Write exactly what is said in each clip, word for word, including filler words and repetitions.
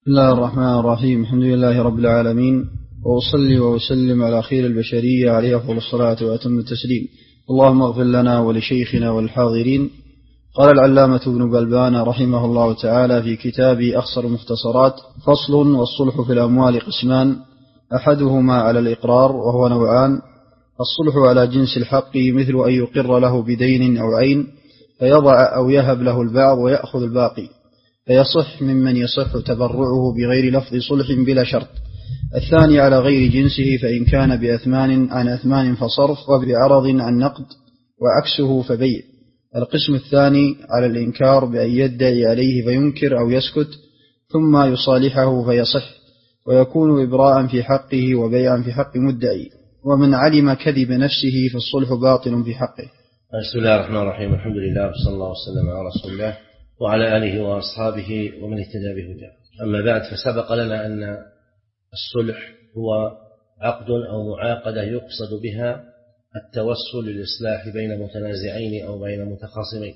بسم الله الرحمن الرحيم. الحمد لله رب العالمين، وأصلي وأسلم على خير البشرية عليه أفضل الصلاة وأتم التسليم. اللهم اغفر لنا ولشيخنا والحاضرين. قال العلامة ابن بلبان رحمه الله تعالى في كتاب أخصر المختصرات: فصل: والصلح في الأموال قسمان، أحدهما على الإقرار وهو نوعان: الصلح على جنس الحق مثل أن يقر له بدين أو عين فيضع أو يهب له البعض ويأخذ الباقي، فيصح ممن يصح تبرعه بغير لفظ صلح بلا شرط. الثاني على غير جنسه، فإن كان بأثمان عن أثمان فصرف، وبعرض عن نقد، وعكسه فبيع. القسم الثاني على الإنكار بأن يدعي عليه فينكر أو يسكت ثم يصالحه فيصح، ويكون إبراء في حقه وبيعا في حق مدعي. ومن علم كذب نفسه فالصلح باطل في حقه. بسم الله الرحمن الرحيم. الحمد لله وصلى الله وسلم على رسول الله وعلى آله وأصحابه ومن اهتدى بهداه. أما بعد، فسبق لنا أن الصلح هو عقد أو معاقدة يقصد بها التوسل للإصلاح بين متنازعين أو بين متخاصمين،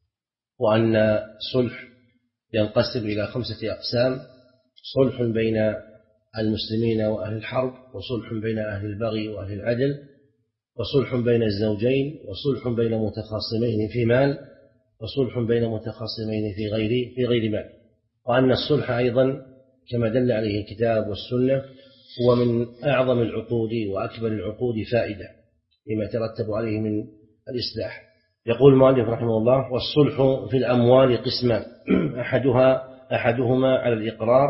وأن الصلح ينقسم إلى خمسة أقسام: صلح بين المسلمين وأهل الحرب، وصلح بين أهل البغي وأهل العدل، وصلح بين الزوجين، وصلح بين متخاصمين في مال، وصلح بين متخاصمين في غير في غير مال. وأن الصلح أيضا كما دل عليه الكتاب والسنة هو من أعظم العقود وأكبر العقود فائدة لما يترتب عليه من الإصلاح. يقول المؤلف رحمه الله: والصلح في الأموال قسمان، أحدها أحدهما على الإقرار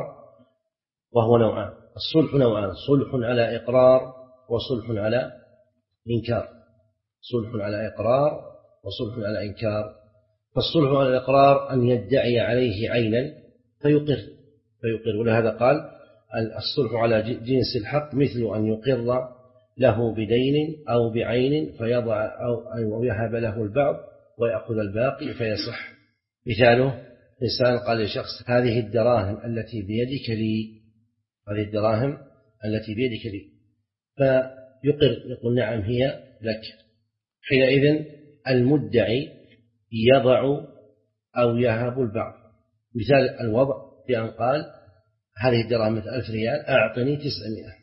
وهو نوعان. الصلح نوعان: صلح على إقرار وصلح على إنكار. صلح على إقرار وصلح على إنكار. فالصلح على الإقرار أن يدعي عليه عينا فيقر فيقر ولهذا قال: الصلح على جنس الحق مثل أن يقر له بدين أو بعين فيضع أو يهب له البعض ويأخذ الباقي فيصح. مثاله: إنسان قال لشخص: هذه الدراهم التي بيدك لي، هذه الدراهم التي بيدك لي، فيقر يقول: نعم هي لك. حينئذ المدعي يضع أو يهب البعض. مثال الوضع بأن قال: هذه الدراهم مثل ألف ريال، أعطني تسعمائة.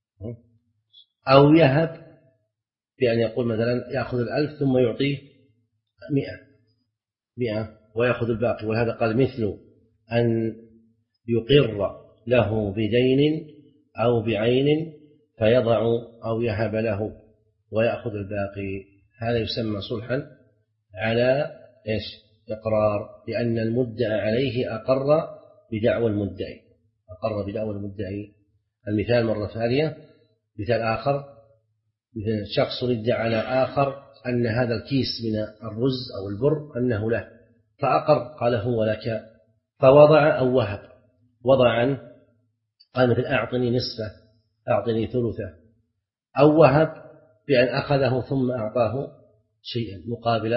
أو يهب بأن يقول مثلا يأخذ الألف ثم يعطيه مئة مئة ويأخذ الباقي. ولهذا قال: مثل أن يقر له بدين أو بعين فيضع أو يهب له ويأخذ الباقي. هذا يسمى صلحا على إيش؟ إقرار، لأن المدعى عليه أقر بدعوى المدعي أقر بدعوى المدعي. المثال مرة ثانية: مثال آخر، مثل شخص ادعى على آخر أن هذا الكيس من الرز أو البر أنه له، فأقر قال: هو لك، فوضع أو وهب. وضع عنه قال مثل: أعطني نصفه، أعطني ثلثه. أو وهب بأن أخذه ثم أعطاه شيئا مقابل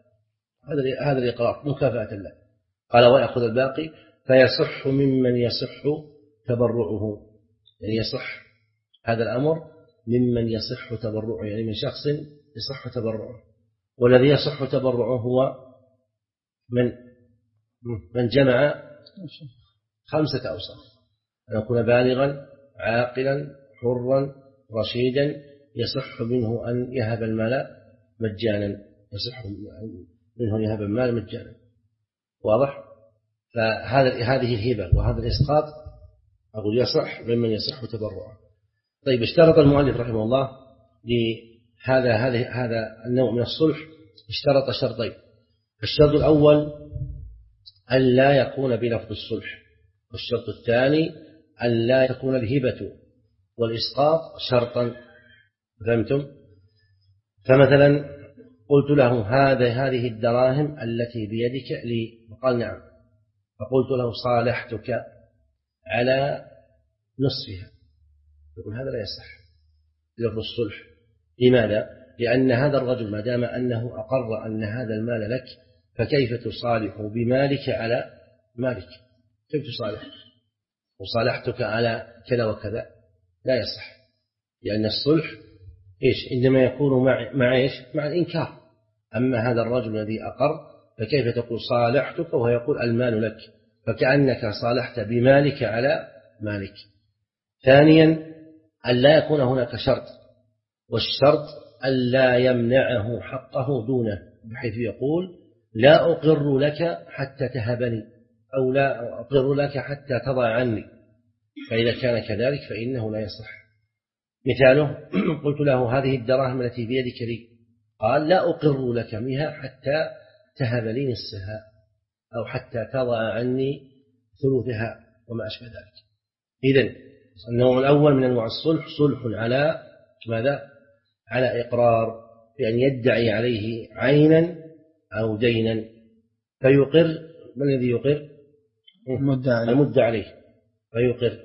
هذا الإقرار مكافأة له. قال: ويأخذ الباقي، فيصح ممن يصح تبرعه. يعني يصح هذا الأمر ممن يصح تبرعه، يعني من شخص يصح تبرعه. والذي يصح تبرعه هو من من جمع خمسة أوصاف: أن يكون بالغا عاقلا حرا رشيدا، يصح منه أن يهب المال مجانا يصح منه أن يهب المال مجانا. واضح؟ فهذا هذه الهبة وهذا الإسقاط أقول يصح ممن يصح تبرعه. طيب، اشترط المؤلف رحمه الله لهذا هذا هذا النوع من الصلح، اشترط شرطين. الشرط الأول أن لا يكون بلفظ الصلح، والشرط الثاني أن لا تكون الهبة والإسقاط شرطا. فهمتم؟ فمثلا قلت له: هذا هذه الدراهم التي بيدك لي، فقال: نعم. فقلت له: صالحتك على نصفها، يقول هذا لا يصح لفظ الصلح. لماذا؟ لأن هذا الرجل ما دام أنه أقر أن هذا المال لك، فكيف تصالح بمالك على مالك؟ كيف تصالح؟ وصالحتك على كذا وكذا، لا يصح. لأن الصلح إيش؟ إنما يكون مع مع إيش؟ مع الإنكار. أما هذا الرجل الذي أقر فكيف تقول صالحتك وهو يقول المال لك؟ فكأنك صالحت بمالك على مالك. ثانيا ألا يكون هناك شرط، والشرط ألا يمنعه حقه دونه، بحيث يقول لا أقر لك حتى تهبني، أو لا أقر لك حتى تضع عني، فإذا كان كذلك فإنه لا يصح. مثاله قلت له هذه الدراهم التي بيدك لي، قال لا أقر لك بها حتى تهب لي نصفها أو حتى تضع عني ثلثها وما أشبه ذلك. إذن النوع الأول من أنواع الصلح صلح على ماذا؟ على إقرار، بأن يدعي عليه عينا أو دينا فيقر. من الذي يقر؟ المدعى عليه فيقر،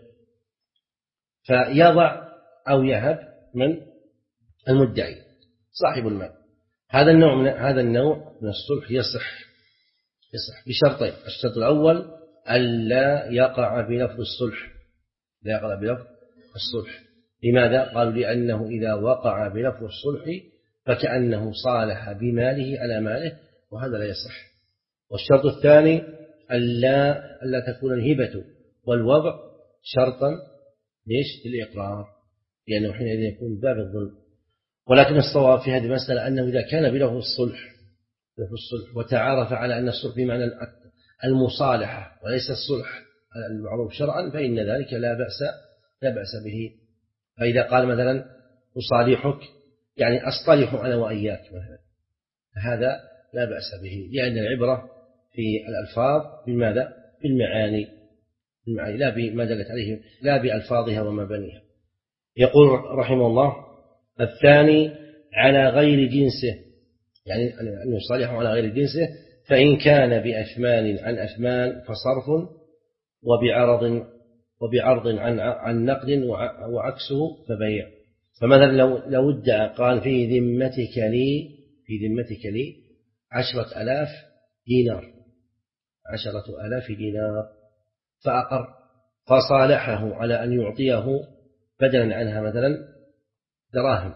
فيضع أو يهب من المدعي صاحب المال. هذا النوع من هذا النوع من الصلح يصح يصح بشرطين. الشرط الأول ألا يقع بلفظ الصلح، لا يقع بلفظ الصلح. لماذا؟ قالوا لأنه إذا وقع بلفظ الصلح فكأنه صالح بماله على ماله، وهذا لا يصح. والشرط الثاني ألا ألا تكون الهبة والوضع شرطا ليش؟ للإقرار، لأنه حينئذ يكون باب الظلم. ولكن الصواب في هذه المسألة أنه إذا كان بلفظ الصلح بلفظ الصلح وتعارف على أن الصلح بمعنى المصالحة وليس الصلح المعروف شرعا، فإن ذلك لا بأس لا بأس به. فإذا قال مثلا أصالحك يعني أصطلح أنا وإياك مثلا، هذا لا بأس به، لأن العبرة في الألفاظ بماذا؟ بالمعاني، بالمعاني لا بما دلت عليه، لا بألفاظها ومبانيها. يقول رحمه الله الثاني على غير جنسه، يعني أن يصالح على غير جنسه، فإن كان بأثمان عن أثمان فصرف، وبعرض وبعرض عن عن نقد وعكسه فبيع. فمثلا لو لو ادعى قال في ذمتك لي في ذمتك لي عشرة آلاف دينار عشرة آلاف دينار فأقر، فصالحه على أن يعطيه بدلا عنها مثلا دراهم،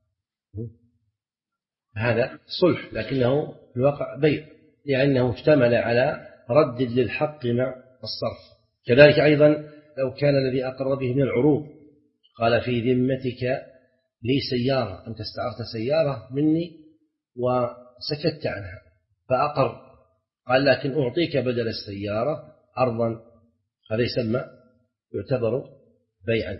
هذا صلح لكنه في الواقع بيع، لأنه اشتمل على رد للحق مع الصرف. كذلك أيضا لو كان الذي أقر به من العروض قال في ذمتك لي سيارة، أنت استعرت سيارة مني وسكت عنها فأقر، قال لكن أعطيك بدل السيارة أرضا، هذا يسمى يعتبر بيعا.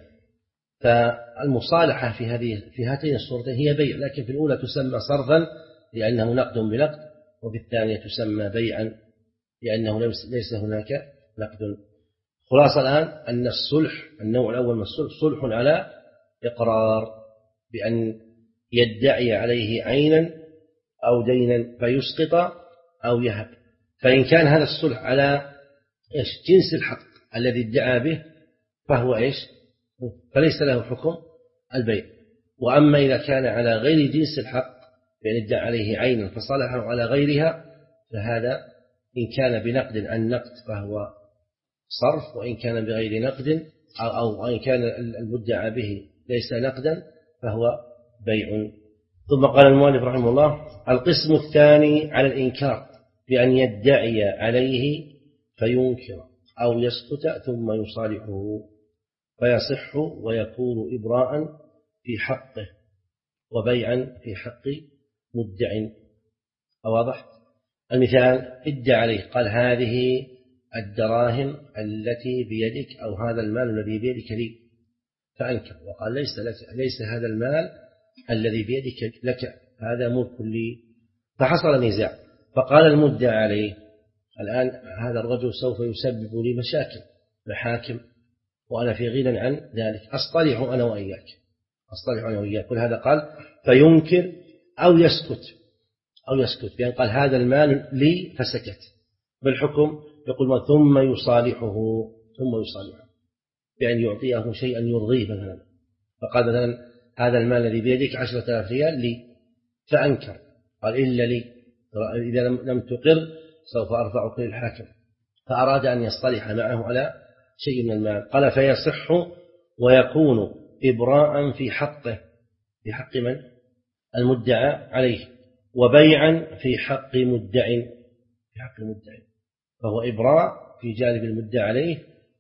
فالمصالحة في هذه في هاتين الصورتين هي بيع، لكن في الأولى تسمى صرفا لأنه نقد بنقد، وفي الثانية تسمى بيعا لأنه ليس هناك نقد. خلاصة الآن أن الصلح النوع الأول من الصلح صلح على إقرار، بأن يدعي عليه عينا أو دينا فيسقط أو يهب. فإن كان هذا الصلح على إيش؟ جنس الحق الذي ادعى به فهو إيش؟ فليس له حكم البيع. وأما إذا كان على غير جنس الحق بأن ادعى عليه عينا فصالحه على غيرها، فهذا إن كان بنقد عن نقد فهو صرف، وإن كان بغير نقد أو, أو إن كان المدعى به ليس نقدا فهو بيع. ثم قال المؤلف رحمه الله القسم الثاني على الإنكار، بأن يدعي عليه فينكر أو يسكت ثم يصالحه فيصح ويكون إبراء في حقه وبيعا في حق مدع. واضح؟ المثال ادعى عليه قال هذه الدراهم التي بيدك أو هذا المال الذي بيدك لي، فأنكر وقال ليس لك، ليس هذا المال الذي بيدك لك، هذا ملك لي. فحصل نزاع، فقال المدعى عليه الآن هذا الرجل سوف يسبب لي مشاكل محاكم وأنا في غنى عن ذلك، أصطلح أنا وإياك أصطلح أنا وإياك كل هذا. قال فينكر أو يسكت أو يسكت بأن قال هذا المال لي فسكت، بالحكم يقول ثم يصالحه ثم يصالحه بأن يعطيه شيئا يرضيه مثلا، فقال مثلا هذا المال الذي بيدك عشرة آلاف ريال لي، فأنكر قال إلا لي، إذا لم تقر سوف أرفعك للحاكم، فأراد أن يصطلح معه على شيء من المال. قال فيصح ويكون إبراء في حقه، في حق من؟ المدعى عليه، وبيعا في حق مدع في حق مدع، فهو إبراء في جانب المدعى عليه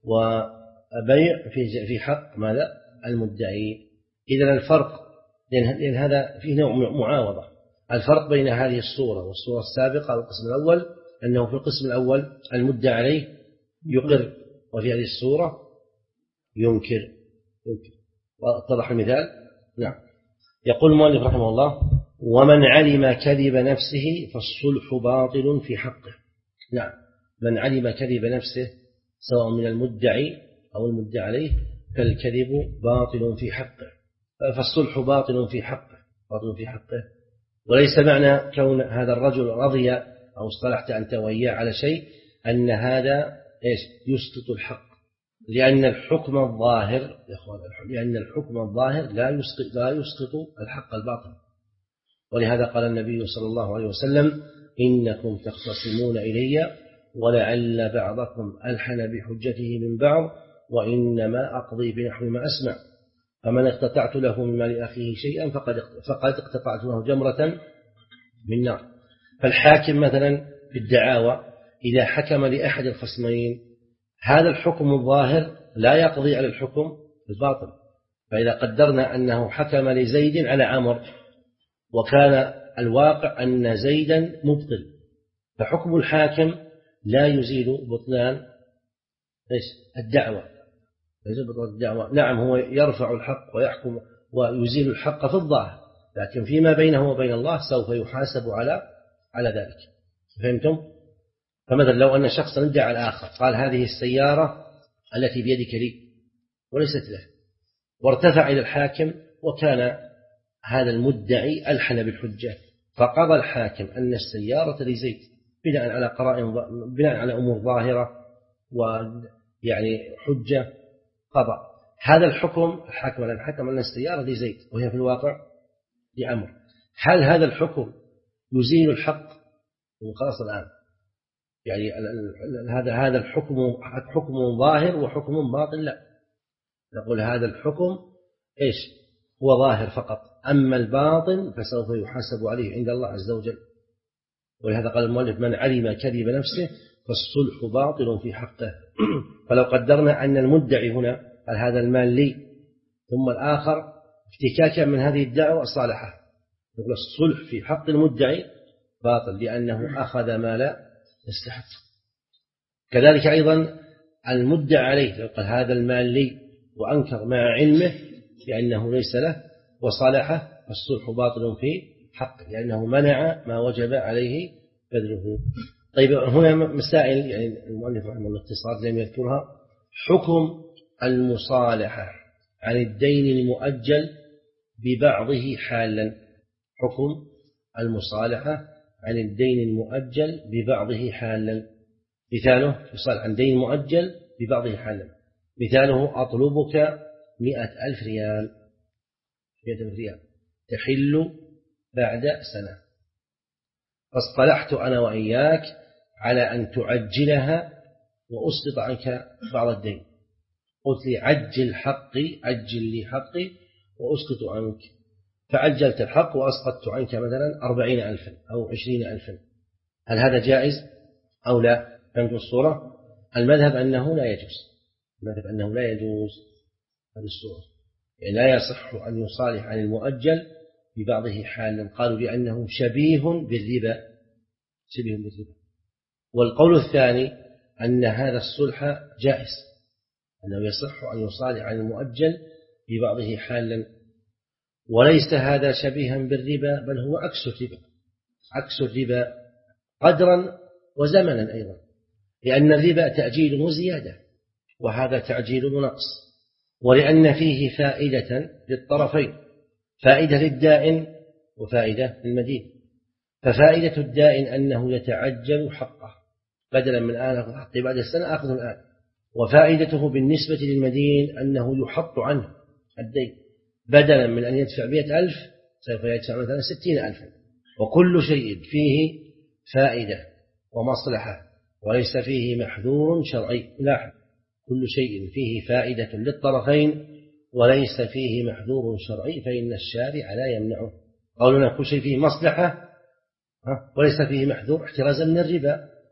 وبيع في في حق ماذا المدعي. إذن الفرق، لأن هذا فيه نوع معاوضة. الفرق بين هذه الصورة والصورة السابقة والقسم الأول أنه في القسم الأول المدعى عليه يقر، وفي هذه الصورة ينكر. ينكر. واتضح المثال؟ نعم. يقول المؤلف رحمه الله: ومن علم كذب نفسه فالصلح باطل في حقه. نعم، من علم كذب نفسه سواء من المدعي أو المدعى عليه فالكذب باطل في حقه، فالصلح باطل في حقه باطل في حقه وليس معنى كون هذا الرجل رضي أو اصطلحت أنت وإياه على شيء أن هذا إيش يسقط الحق، لأن الحكم الظاهر يا أخوان لأن الحكم الظاهر لا يسقط لا يسقط الحق الباطل. ولهذا قال النبي صلى الله عليه وسلم: إنكم تختصمون إلي ولعل بعضكم ألحن بحجته من بعض وإنما أقضي بنحو ما أسمع، فمن اقتطعت له من مال أخيه شيئا فقد فقد اقتطعت له جمرة من نار. فالحاكم مثلا في الدعاوى إذا حكم لأحد الخصمين هذا الحكم الظاهر لا يقضي على الحكم الباطل. فإذا قدرنا أنه حكم لزيد على عمر وكان الواقع أن زيدا مبطل، فحكم الحاكم لا يزيل بطلان الدعوة. يزيل بطلان الدعوة. نعم، هو يرفع الحق ويحكم ويزيل الحق في الظاهر، لكن فيما بينه وبين الله سوف يحاسب على على ذلك. فهمتم؟ فمثلا لو أن شخصا ادعى الآخر قال: هذه السيارة التي بيدك لي وليست له، وارتفع إلى الحاكم وكان هذا المدعي ألحن بالحجة، فقضى الحاكم أن السيارة لزيد بناء على قرائن بناء على أمور ظاهرة ويعني حجة قضى. هذا الحكم الحاكم الذي حكم أن السيارة لزيد وهي في الواقع لعمر، هل هذا الحكم يزيل الحق؟ خلاص الآن يعني هذا هذا الحكم حكم ظاهر وحكم باطن. لا، نقول هذا الحكم إيش هو ظاهر فقط، أما الباطن فسوف يحاسب عليه عند الله عز وجل. ولهذا قال المؤلف: من علم كذب نفسه فالصلح باطل في حقه. فلو قدرنا أن المدعي هنا قال: هذا المال لي، ثم الآخر افتكاكا من هذه الدعوة صالحه، نقول الصلح في حق المدعي باطل لأنه أخذ ما لا يستحق. كذلك أيضا المدعى عليه لو قال: هذا المال لي، وأنكر مع علمه لأنه ليس له وصالحه، فالصلح باطل في حقه لأنه منع ما وجب عليه بذله. طيب، هنا مسائل يعني المؤلف رحمه الله اختصار لم يذكرها. حكم المصالحة عن الدين المؤجل ببعضه حالا. حكم المصالحة عن الدين المؤجل ببعضه حالا. مثاله: يصالح عن دين مؤجل ببعضه حالا. مثاله: أطلبك مئة ألف ريال مئة ألف ريال تحل بعد سنة، فاصطلحت أنا وإياك على أن تعجلها وأسقط عنك بعض الدين. قلت لي: عجل حقي عجل لي حقي وأسقط عنك، فعجلت الحق وأسقطت عنك مثلا أربعين ألفا أو عشرين ألفا. هل هذا جائز أو لا؟ فهمت الصورة؟ المذهب أنه لا يجوز المذهب أنه لا يجوز هذه الصورة، يعني لا يصح أن يصالح عن المؤجل ببعضه حالا. قالوا لأنه شبيه بالربا شبيه بالربا. والقول الثاني أن هذا الصلح جائز، أنه يصح أن يصالح عن المؤجل ببعضه حالا، وليس هذا شبيها بالربا بل هو عكس الربا عكس الربا قدرا وزمنا أيضا، لأن الربا تأجيل وزيادة وهذا تعجيل ونقص، ولأن فيه فائدة للطرفين، فائدة للدائن وفائدة للمدين. ففائدة الدائن أنه يتعجل حقه بدلا من الآن أخذ حقه بعد السنة أخذه الآن، وفائدته بالنسبة للمدين أنه يحط عنه الدين بدلا من أن يدفع مئة ألف سوف يدفع مثلا ستين ألفا. وكل شيء فيه فائدة ومصلحة وليس فيه محذور شرعي. لاحظ، كل شيء فيه فائدة للطرفين وليس فيه محذور شرعي فإن الشارع لا يمنعه. قولنا كل شيء فيه مصلحة وليس فيه محذور احترازا من الربا،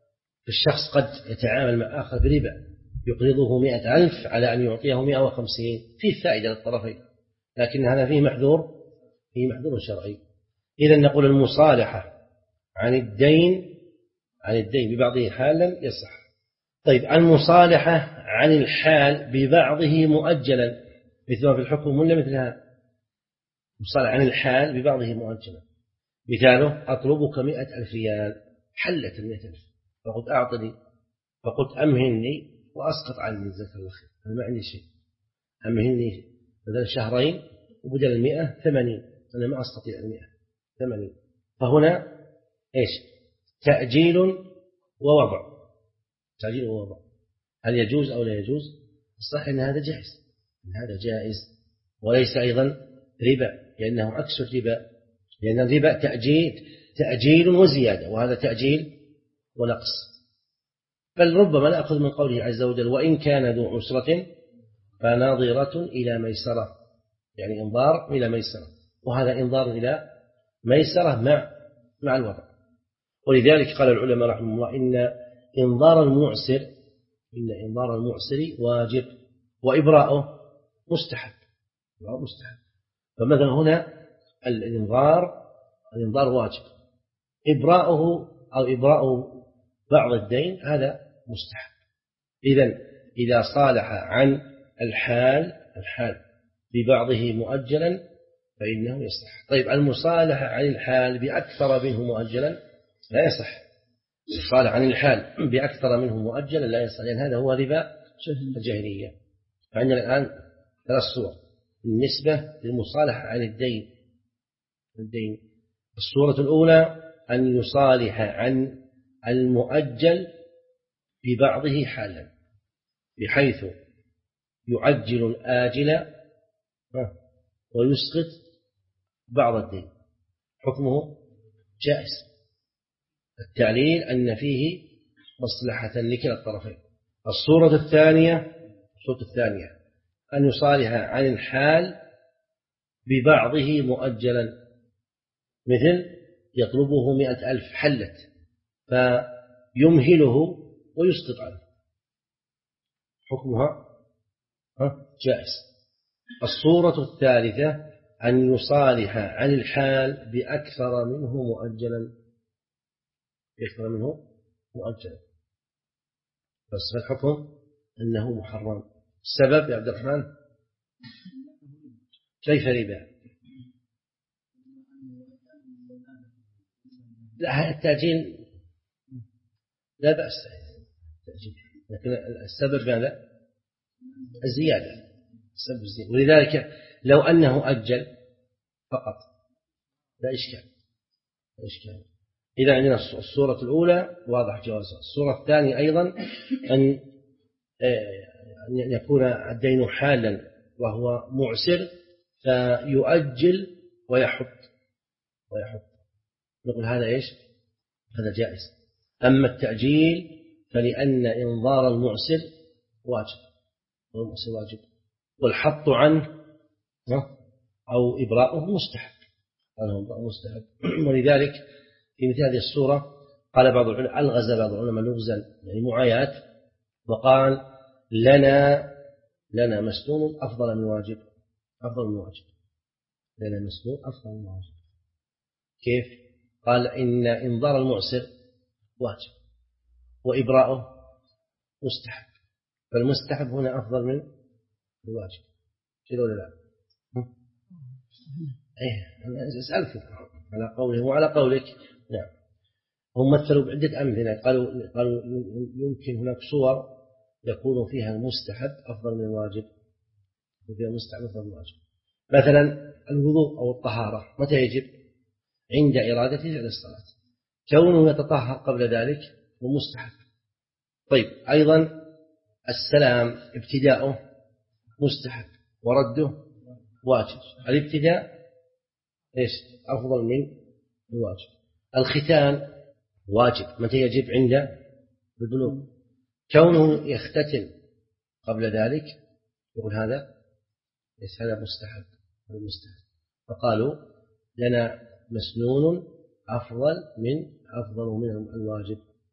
فالشخص قد يتعامل مع آخر بربا، يقرضه مئة ألف على أن يعطيه مئة وخمسين، فيه فائدة للطرفين، لكن هذا فيه محذور، فيه محذور شرعي. إذا نقول المصالحة عن الدين عن الدين ببعضه حالا يصح. طيب المصالحة عن الحال ببعضه مؤجلا مثلها في الحكم ولا مثلها؟ مصالحة عن الحال ببعضه مؤجلا، مثاله أطلبك مئة ألف ريال، حلت المئة ألف، فقلت أعطني، فقلت أمهني وأسقط عني جزاك الله خير، أنا ما عندي شيء، أمهني بدل شهرين وبدل المئة ثمانين، أنا ما أستطيع المئة ثمانين. فهنا إيش؟ تأجيل ووضع، تأجيل ووضع، هل يجوز أو لا يجوز؟ الصح أن هذا جائز، أن هذا جائز وليس أيضا ربا، لأنه عكس الربا، لأن الربا تأجيل تأجيل وزيادة، وهذا تأجيل ونقص. بل ربما نأخذ من قوله عز وجل وإن كان ذو عسرة فناظرة إلى ميسرة، يعني إنظار إلى ميسرة، وهذا إنظار إلى ميسرة مع مع الوضع. ولذلك قال العلماء رحمه الله إن إنظار المعسر إن إنظار المعسر واجب وإبراءه مستحب، مستحب. فمثلا هنا الإنظار الإنظار واجب، إبراءه أو إبراء بعض الدين هذا مستحب. إذن إذا صالح عن الحال الحال ببعضه مؤجلا فإنه يصح. طيب المصالحة عن الحال بأكثر منه مؤجلا لا يصح، الصالح عن الحال بأكثر منه مؤجلا لا يصح، لأن هذا هو ربا الجاهلية. فعندنا الآن ثلاث صور بالنسبة للمصالحة عن الدين الدين الصورة الأولى أن يصالح عن المؤجل ببعضه حالا، بحيث يعجل الآجل ويسقط بعض الدين، حكمه جائز. التعليل أن فيه مصلحة لكلا الطرفين. الصورة الثانية الصورة الثانية أن يصالح عن الحال ببعضه مؤجلا، مثل يطلبه مئة ألف حلت فيمهله ويسقط عنه، حكمها جائز. الصورة الثالثة أن يصالح عن الحال بأكثر منه مؤجلا بأكثر منه مؤجلا، بس الحكم أنه محرم. السبب يا عبد الرحمن كيف ربا؟ لا التأجيل لا بأس التأجيل، لكن السبب ماذا؟ الزيادة، السبب الزيادة. ولذلك لو أنه أجل فقط لا إشكال لا إشكال. إذا عندنا الصورة الأولى واضح جوازها. الصورة الثانية أيضا أن يكون الدين حالا وهو معسر فيؤجل ويحط ويحط نقول هذا إيش؟ هذا جائز. أما التأجيل فلأن إنظار المعسر واجب والمعسر واجب، والحط عنه أو إبراءه مستحب مستحب. ولذلك في مثل هذه الصورة قال بعض العلماء ألغز بعض العلماء لغزا يعني معايات، وقال لنا لنا مسنون أفضل من واجب أفضل من واجب لنا مسنون أفضل من واجب. كيف؟ قال إن إنظار المعسر واجب وإبراءه مستحب، فالمستحب هنا أفضل من الواجب، كذا ولا لا؟ إيه أنا أسألك على قوله وعلى قولك. نعم هم مثلوا بعدة أمثلة، قالوا قالوا يمكن هناك صور يكون فيها المستحب أفضل من الواجب، وفيها المستحب أفضل من الواجب. مثلا الوضوء أو الطهارة متى يجب؟ عند إرادة فعل الصلاة، كونه يتطهر قبل ذلك ومستحب. طيب أيضا السلام ابتداؤه مستحب ورده واجب، الابتداء إيش أفضل من الواجب. الختان واجب متى يجب؟ عند البلوغ، كونه يختتن قبل ذلك يقول هذا ليس هذا مستحب المستحب. فقالوا لنا مسنون أفضل من أفضل من الواجب.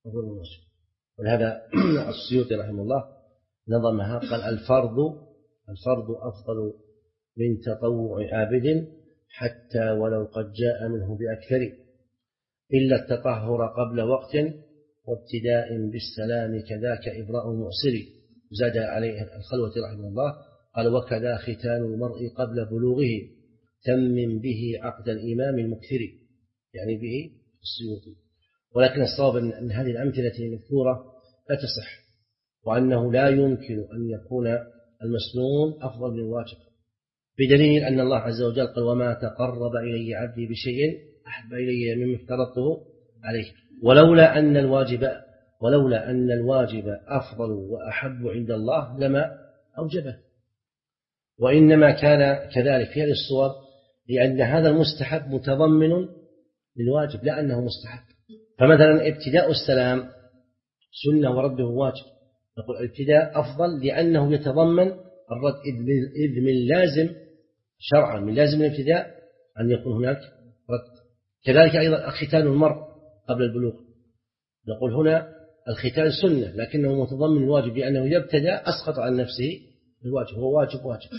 أفضل من الواجب. ولهذا السيوطي رحمه الله نظمها قال الفرض الفرض أفضل من تطوع عابد حتى ولو قد جاء منه بأكثر إلا التطهر قبل وقت وابتداء بالسلام كذاك إبراء مؤسر. زاد عليه الخلوة رحمه الله قال وكذا ختان المرء قبل بلوغه تمم به عقد الإمام المكثر، يعني به السيوطي. ولكن الصواب أن هذه الأمثلة المذكورة لا تصح، وأنه لا يمكن أن يكون المسنون أفضل من الواجب، بدليل أن الله عز وجل قال وما تقرب إلي عبدي بشيء أحب إلي مما افترضته عليه. ولولا أن الواجب ولولا أن الواجب أفضل وأحب عند الله لما أوجبه، وإنما كان كذلك في هذه الصور لأن هذا المستحب متضمن للواجب لا أنه مستحب. فمثلا ابتداء السلام سنة ورده واجب، نقول الابتداء أفضل لأنه يتضمن الرد، إذ من لازم شرعا من لازم الابتداء أن يكون هناك رد. كذلك أيضا ختان المرء قبل البلوغ، نقول هنا الختان سنة لكنه متضمن الواجب لأنه إذا ابتدأ أسقط عن نفسه الواجب، هو واجب واجب.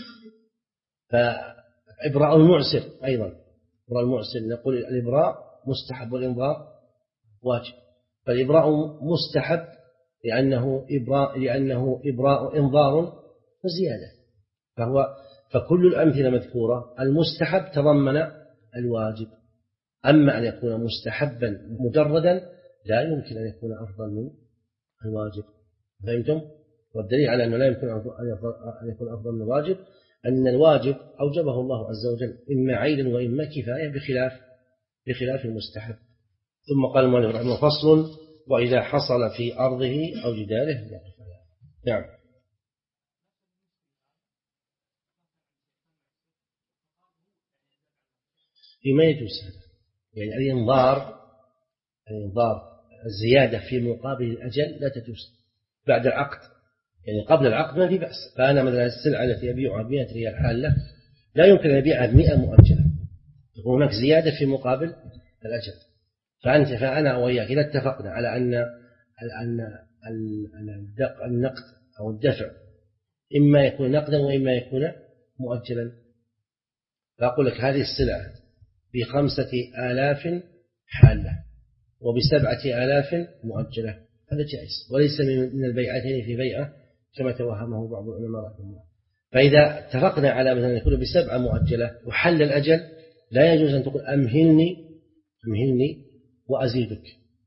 فإبراء المعسر أيضا، إبراء المعسر نقول الإبراء مستحب والإنظار واجب، فالإبراء مستحب لأنه إبراء لأنه إبراء إنظار وزيادة. فهو فكل الأمثلة مذكورة المستحب تضمن الواجب، أما أن يكون مستحبا مجردا لا يمكن أن يكون أفضل من الواجب. فهمتم؟ والدليل على أنه لا يمكن أن يكون أفضل من الواجب أن الواجب أوجبه الله عز وجل إما عينا وإما كفاية بخلاف بخلاف المستحب. ثم قال المؤلف رحمه الله فصل وإذا حصل في أرضه أو جداره يقف. نعم. فيما يجوز هذا، يعني الإنظار الإنظار الزيادة في مقابل الأجل لا تجوز بعد العقد، يعني قبل العقد ما في بأس. فأنا مثلا السلعة التي أبيعها بمئة ريال حالة لا يمكن أن أبيعها بمئة مؤجلة، تكون هناك زيادة في مقابل الأجل. فأنت فأنا وإياك إذا اتفقنا على أن أن النقد أو الدفع إما يكون نقدا وإما يكون مؤجلا، فأقول لك هذه السلعة بخمسة آلاف حالة وبسبعة آلاف مؤجلة، هذا جائز وليس من البيعتين في بيعة كما توهمه بعض العلماء رحمه الله. فإذا اتفقنا على مثلا يكون بسبعة مؤجلة وحل الأجل لا يجوز أن تقول أمهلني أمهلني وأزيدك،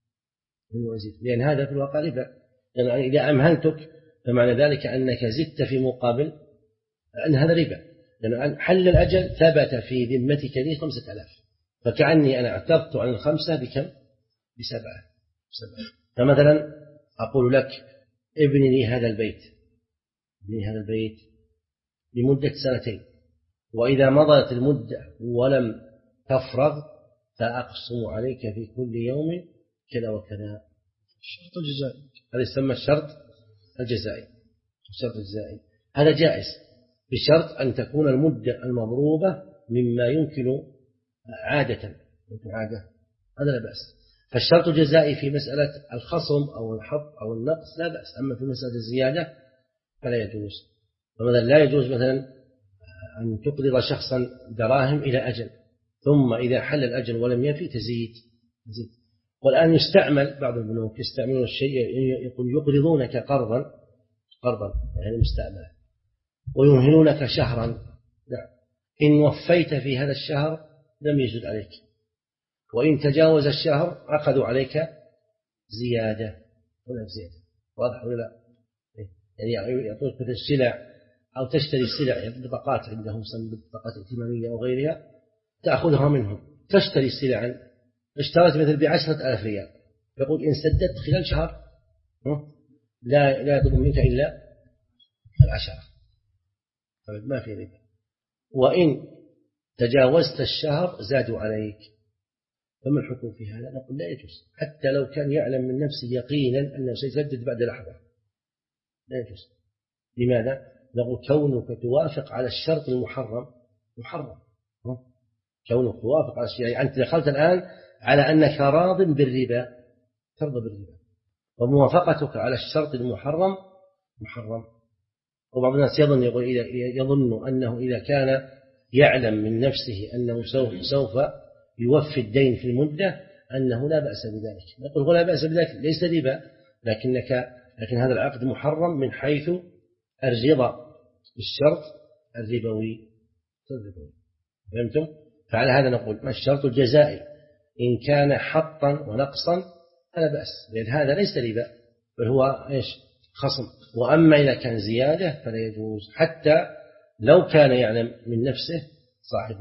لأن هذا في الواقع ربا. يعني إذا أمهلتك فمعنى ذلك أنك زدت في مقابل أن هذا ربا، لأن حل الأجل ثبت في ذمتك لي خمسة آلاف، فكأني أنا اعترضت عن الخمسة بكم؟ بسبعة. بسبعة. فمثلا أقول لك ابني لي هذا البيت ابني هذا البيت لمدة سنتين، وإذا مضت المدة ولم تفرغ فأقسم عليك في كل يوم كذا وكذا. الشرط الجزائي، هذا يسمى الشرط الجزائي. الشرط الجزائي هذا جائز بشرط أن تكون المدة المضروبة مما يمكن عادة يمكن عادة، هذا لا بأس. فالشرط الجزائي في مسألة الخصم أو الحط أو النقص لا بأس، أما في مسألة الزيادة فلا يجوز. فمثلا لا يجوز مثلا أن تقرض شخصا دراهم إلى أجل ثم إذا حل الأجل ولم يفي تزيد تزيد. والآن يستعمل بعض البنوك يستعملون الشيء، يقول يقرضونك قرضا قرضا يعني مستعملا ويمهلونك شهرا، لا. إن وفيت في هذا الشهر لم يجد عليك، وإن تجاوز الشهر أخذوا عليك زيادة ولا زيادة. واضح ولا لا؟ يعني يعطوك مثل السلع أو تشتري السلع بطاقات عندهم بطاقات ائتمانية أو غيرها تأخذها منهم، تشتري السلع اشتريت مثل بعشرة آلاف ريال، يقول إن سددت خلال شهر لا لا يطلب منك إلا العشرة، ما في ربا. وإن تجاوزت الشهر زادوا عليك. فما الحكم في هذا؟ نقول لا يجوز، حتى لو كان يعلم من نفسه يقينا أنه سيسدد بعد لحظة لا يجوز. لماذا؟ نقول كونك توافق على الشرط المحرم محرم، كونك توافق على الشيء، يعني أنت دخلت الآن على أنك راض بالربا، ترضى بالربا، وموافقتك على الشرط المحرم محرم. وبعض الناس يظن يقول يظن أنه إذا كان يعلم من نفسه أنه سوف سوف يوفي الدين في المدة أنه لا بأس بذلك. نقول هو لا بأس بذلك ليس ربا، لكنك لكن هذا العقد محرم من حيث الرضا بالشرط الربوي. فهمتم؟ فعلى هذا نقول ما الشرط الجزائي إن كان حطا ونقصا فلا بأس، لأن هذا ليس ربا بل هو إيش؟ خصم. وأما إذا كان زيادة فلا يجوز، حتى لو كان يعلم من نفسه صاحب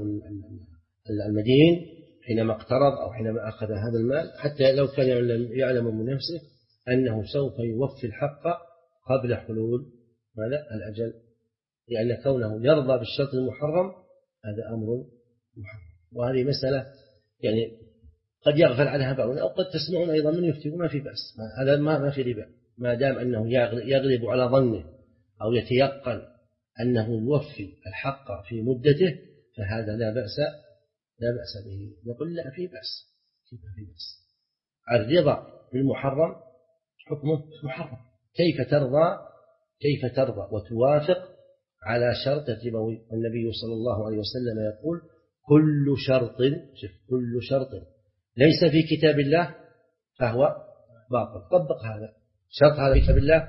المدين حينما اقترض أو حينما أخذ هذا المال، حتى لو كان يعلم من نفسه أنه سوف يوفي الحق قبل حلول ماذا؟ الأجل، لأن كونه يرضى بالشرط المحرم هذا أمر محرم. وهذه مسألة يعني قد يغفل عنها بعضنا، أو قد تسمعون أيضا من يفتي ما في بأس، هذا ما ما في ربا ما دام أنه يغلب على ظنه أو يتيقن أنه يوفي الحق في مدته فهذا لا بأس لا بأس به. نقول لا في بأس، في بأس. الرضا بالمحرم حكمه محرم. كيف ترضى كيف ترضى وتوافق على شرط الربوي؟ والنبي صلى الله عليه وسلم يقول كل شرط كل شرط ليس في كتاب الله فهو باطل. طبق هذا شرط هذا في كتاب الله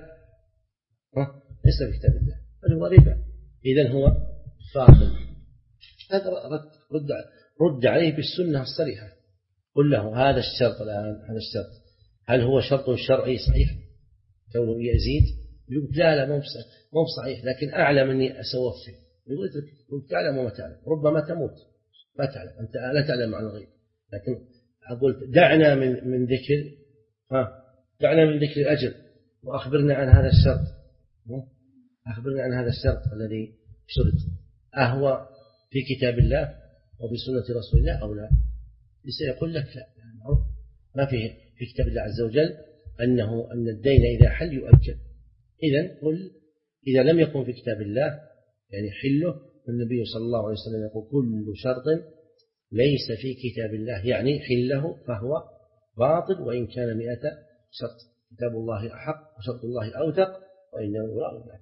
ليس في كتاب الله بل هو ربا، إذن هو باطل. هذا رد رد عليه بالسنة الصريحة. قل له هذا الشرط الآن هذا الشرط هل هو شرط شرعي صحيح كونه يزيد؟ يقول لا لا مو صحيح، لكن أعلم أني أسوفي. يقول تعلم وما تعلم، ربما تموت ما تعلم، أنت لا تعلم عن الغيب. لكن أقول دعنا من من ذكر ها دعنا من ذكر الأجل وأخبرنا عن هذا الشرط، أخبرنا عن هذا الشرط الذي شرط أهو في كتاب الله وبسنة رسول الله أو لا؟ سيقول لك لا، ما فيه في كتاب الله عز وجل أنه أن الدين إذا حل يؤجل. إذن قل إذا لم يكن في كتاب الله يعني حله، النبي صلى الله عليه وسلم يقول كل شرط ليس في كتاب الله يعني حله فهو باطل وإن كان مئة شرط. كتاب الله أحق وشرط الله أوثق وإنه لا